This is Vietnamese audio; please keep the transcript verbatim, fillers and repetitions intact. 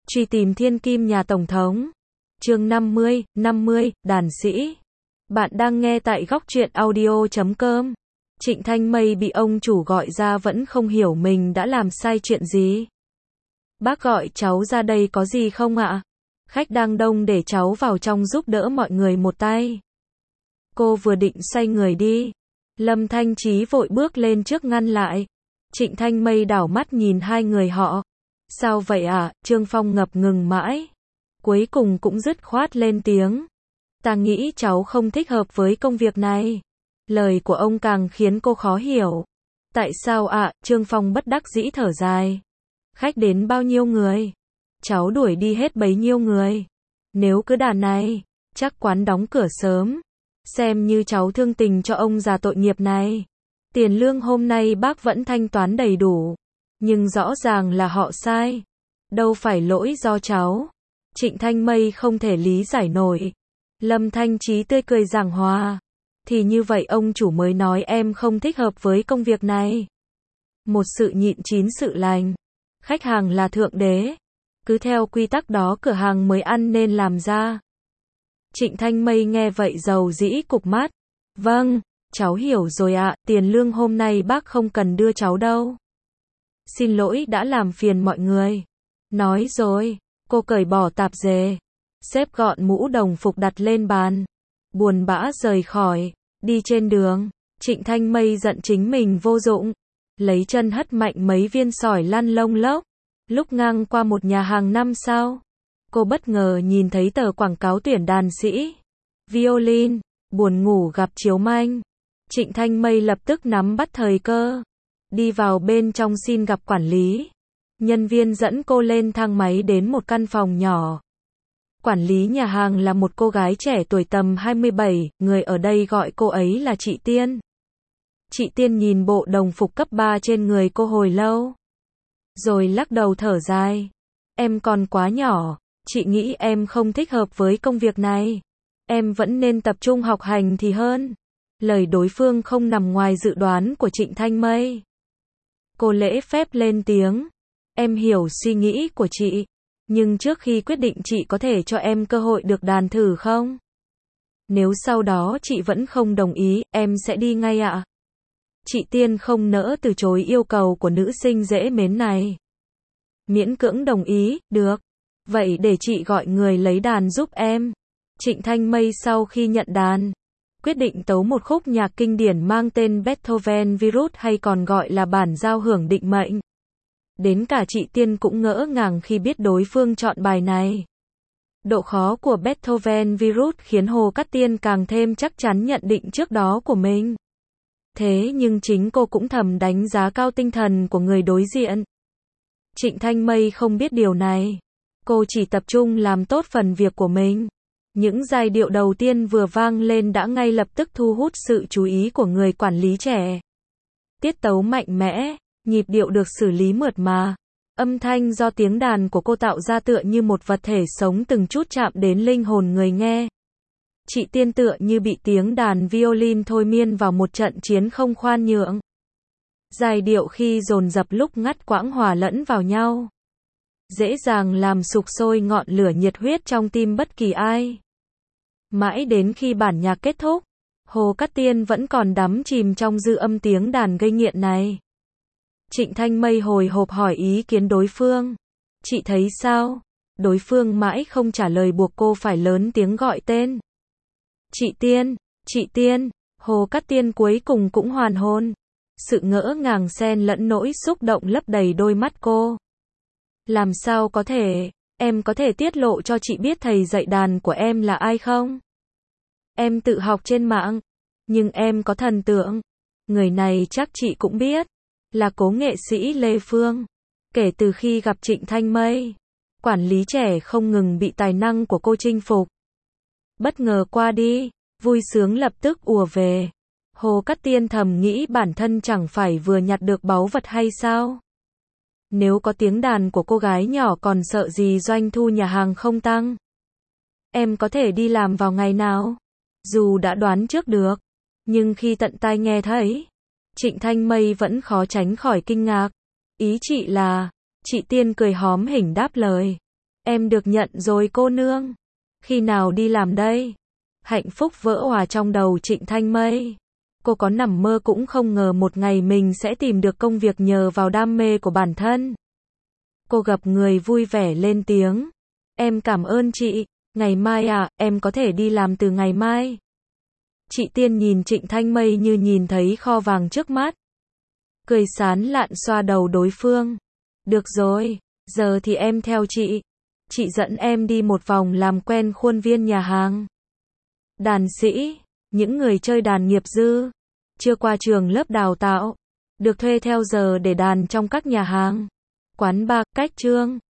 Truy tìm thiên kim nhà Tổng thống. Chương năm mươi, năm mươi, đàn sĩ. Bạn đang nghe tại góc truyện audio chấm com. Trịnh Thanh Mây bị ông chủ gọi ra vẫn không hiểu mình đã làm sai chuyện gì. Bác gọi cháu ra đây có gì không ạ? Khách đang đông, để cháu vào trong giúp đỡ mọi người một tay. Cô vừa định xoay người đi, Lâm Thanh Chí vội bước lên trước ngăn lại. Trịnh Thanh Mây đảo mắt nhìn hai người họ. Sao vậy ạ? À? Trương Phong ngập ngừng mãi. Cuối cùng cũng dứt khoát lên tiếng. Ta nghĩ cháu không thích hợp với công việc này. Lời của ông càng khiến cô khó hiểu. Tại sao ạ? À? Trương Phong bất đắc dĩ thở dài. Khách đến bao nhiêu người? Cháu đuổi đi hết bấy nhiêu người. Nếu cứ đà này, chắc quán đóng cửa sớm. Xem như cháu thương tình cho ông già tội nghiệp này. Tiền lương hôm nay bác vẫn thanh toán đầy đủ. Nhưng rõ ràng là họ sai. Đâu phải lỗi do cháu. Trịnh Thanh Mây không thể lý giải nổi. Lâm Thanh Chí tươi cười giảng hòa. Thì như vậy ông chủ mới nói em không thích hợp với công việc này. Một sự nhịn chín sự lành. Khách hàng là thượng đế. Cứ theo quy tắc đó cửa hàng mới ăn nên làm ra. Trịnh Thanh Mây nghe vậy dầu dĩ cụp mắt. Vâng, cháu hiểu rồi ạ, tiền lương hôm nay bác không cần đưa cháu đâu. Xin lỗi đã làm phiền mọi người. Nói rồi, cô cởi bỏ tạp dề, xếp gọn mũ đồng phục đặt lên bàn. Buồn bã rời khỏi, đi trên đường, Trịnh Thanh Mây giận chính mình vô dụng. Lấy chân hất mạnh mấy viên sỏi lăn lông lốc. Lúc ngang qua một nhà hàng năm sao, cô bất ngờ nhìn thấy tờ quảng cáo tuyển đàn sĩ violin. Buồn ngủ gặp chiếu manh. Trịnh Thanh Mây lập tức nắm bắt thời cơ. Đi vào bên trong xin gặp quản lý. Nhân viên dẫn cô lên thang máy đến một căn phòng nhỏ. Quản lý nhà hàng là một cô gái trẻ tuổi tầm hai mươi bảy, người ở đây gọi cô ấy là chị Tiên. Chị Tiên nhìn bộ đồng phục cấp ba trên người cô hồi lâu. Rồi lắc đầu thở dài. Em còn quá nhỏ, chị nghĩ em không thích hợp với công việc này. Em vẫn nên tập trung học hành thì hơn. Lời đối phương không nằm ngoài dự đoán của Trịnh Thanh Mây. Cô lễ phép lên tiếng. Em hiểu suy nghĩ của chị. Nhưng trước khi quyết định chị có thể cho em cơ hội được đàn thử không? Nếu sau đó chị vẫn không đồng ý, em sẽ đi ngay ạ. Chị Tiên không nỡ từ chối yêu cầu của nữ sinh dễ mến này. Miễn cưỡng đồng ý, được. Vậy để chị gọi người lấy đàn giúp em. Trịnh Thanh Mây sau khi nhận đàn, quyết định tấu một khúc nhạc kinh điển mang tên Beethoven Virus, hay còn gọi là bản giao hưởng định mệnh. Đến cả chị Tiên cũng ngỡ ngàng khi biết đối phương chọn bài này. Độ khó của Beethoven Virus khiến Hồ Cát Tiên càng thêm chắc chắn nhận định trước đó của mình. Thế nhưng chính cô cũng thầm đánh giá cao tinh thần của người đối diện. Trịnh Thanh Mây không biết điều này. Cô chỉ tập trung làm tốt phần việc của mình. Những giai điệu đầu tiên vừa vang lên đã ngay lập tức thu hút sự chú ý của người quản lý trẻ. Tiết tấu mạnh mẽ, nhịp điệu được xử lý mượt mà. Âm thanh do tiếng đàn của cô tạo ra tựa như một vật thể sống từng chút chạm đến linh hồn người nghe. Chị Tiên tựa như bị tiếng đàn violin thôi miên vào một trận chiến không khoan nhượng. Giai điệu khi dồn dập lúc ngắt quãng hòa lẫn vào nhau. Dễ dàng làm sục sôi ngọn lửa nhiệt huyết trong tim bất kỳ ai. Mãi đến khi bản nhạc kết thúc, Hồ Cát Tiên vẫn còn đắm chìm trong dư âm tiếng đàn gây nghiện này. Trịnh Thanh Mây hồi hộp hỏi ý kiến đối phương. Chị thấy sao? Đối phương mãi không trả lời, buộc cô phải lớn tiếng gọi tên. Chị Tiên, chị Tiên. Hồ Cát Tiên cuối cùng cũng hoàn hồn. Sự ngỡ ngàng xen lẫn nỗi xúc động lấp đầy đôi mắt cô. Làm sao có thể, em có thể tiết lộ cho chị biết thầy dạy đàn của em là ai không? Em tự học trên mạng, nhưng em có thần tượng. Người này chắc chị cũng biết, là cố nghệ sĩ Lê Phương. Kể từ khi gặp Trịnh Thanh Mây, quản lý trẻ không ngừng bị tài năng của cô chinh phục. Bất ngờ qua đi, vui sướng lập tức ùa về. Hồ Cát Tiên thầm nghĩ bản thân chẳng phải vừa nhặt được báu vật hay sao? Nếu có tiếng đàn của cô gái nhỏ còn sợ gì doanh thu nhà hàng không tăng. Em có thể đi làm vào ngày nào? Dù đã đoán trước được, nhưng khi tận tai nghe thấy, Trịnh Thanh Mây vẫn khó tránh khỏi kinh ngạc. Ý chị là, chị Tiên cười hóm hỉnh đáp lời. Em được nhận rồi cô nương. Khi nào đi làm đây? Hạnh phúc vỡ òa trong đầu Trịnh Thanh Mây. Cô có nằm mơ cũng không ngờ một ngày mình sẽ tìm được công việc nhờ vào đam mê của bản thân. Cô gặp người vui vẻ lên tiếng. Em cảm ơn chị. Ngày mai à, em có thể đi làm từ ngày mai. Chị Tiên nhìn Trịnh Thanh Mây như nhìn thấy kho vàng trước mắt. Cười sán lạn xoa đầu đối phương. Được rồi, giờ thì em theo chị. Chị dẫn em đi một vòng làm quen khuôn viên nhà hàng. Đàn sĩ, những người chơi đàn nghiệp dư, chưa qua trường lớp đào tạo, được thuê theo giờ để đàn trong các nhà hàng, quán bar, cách trương.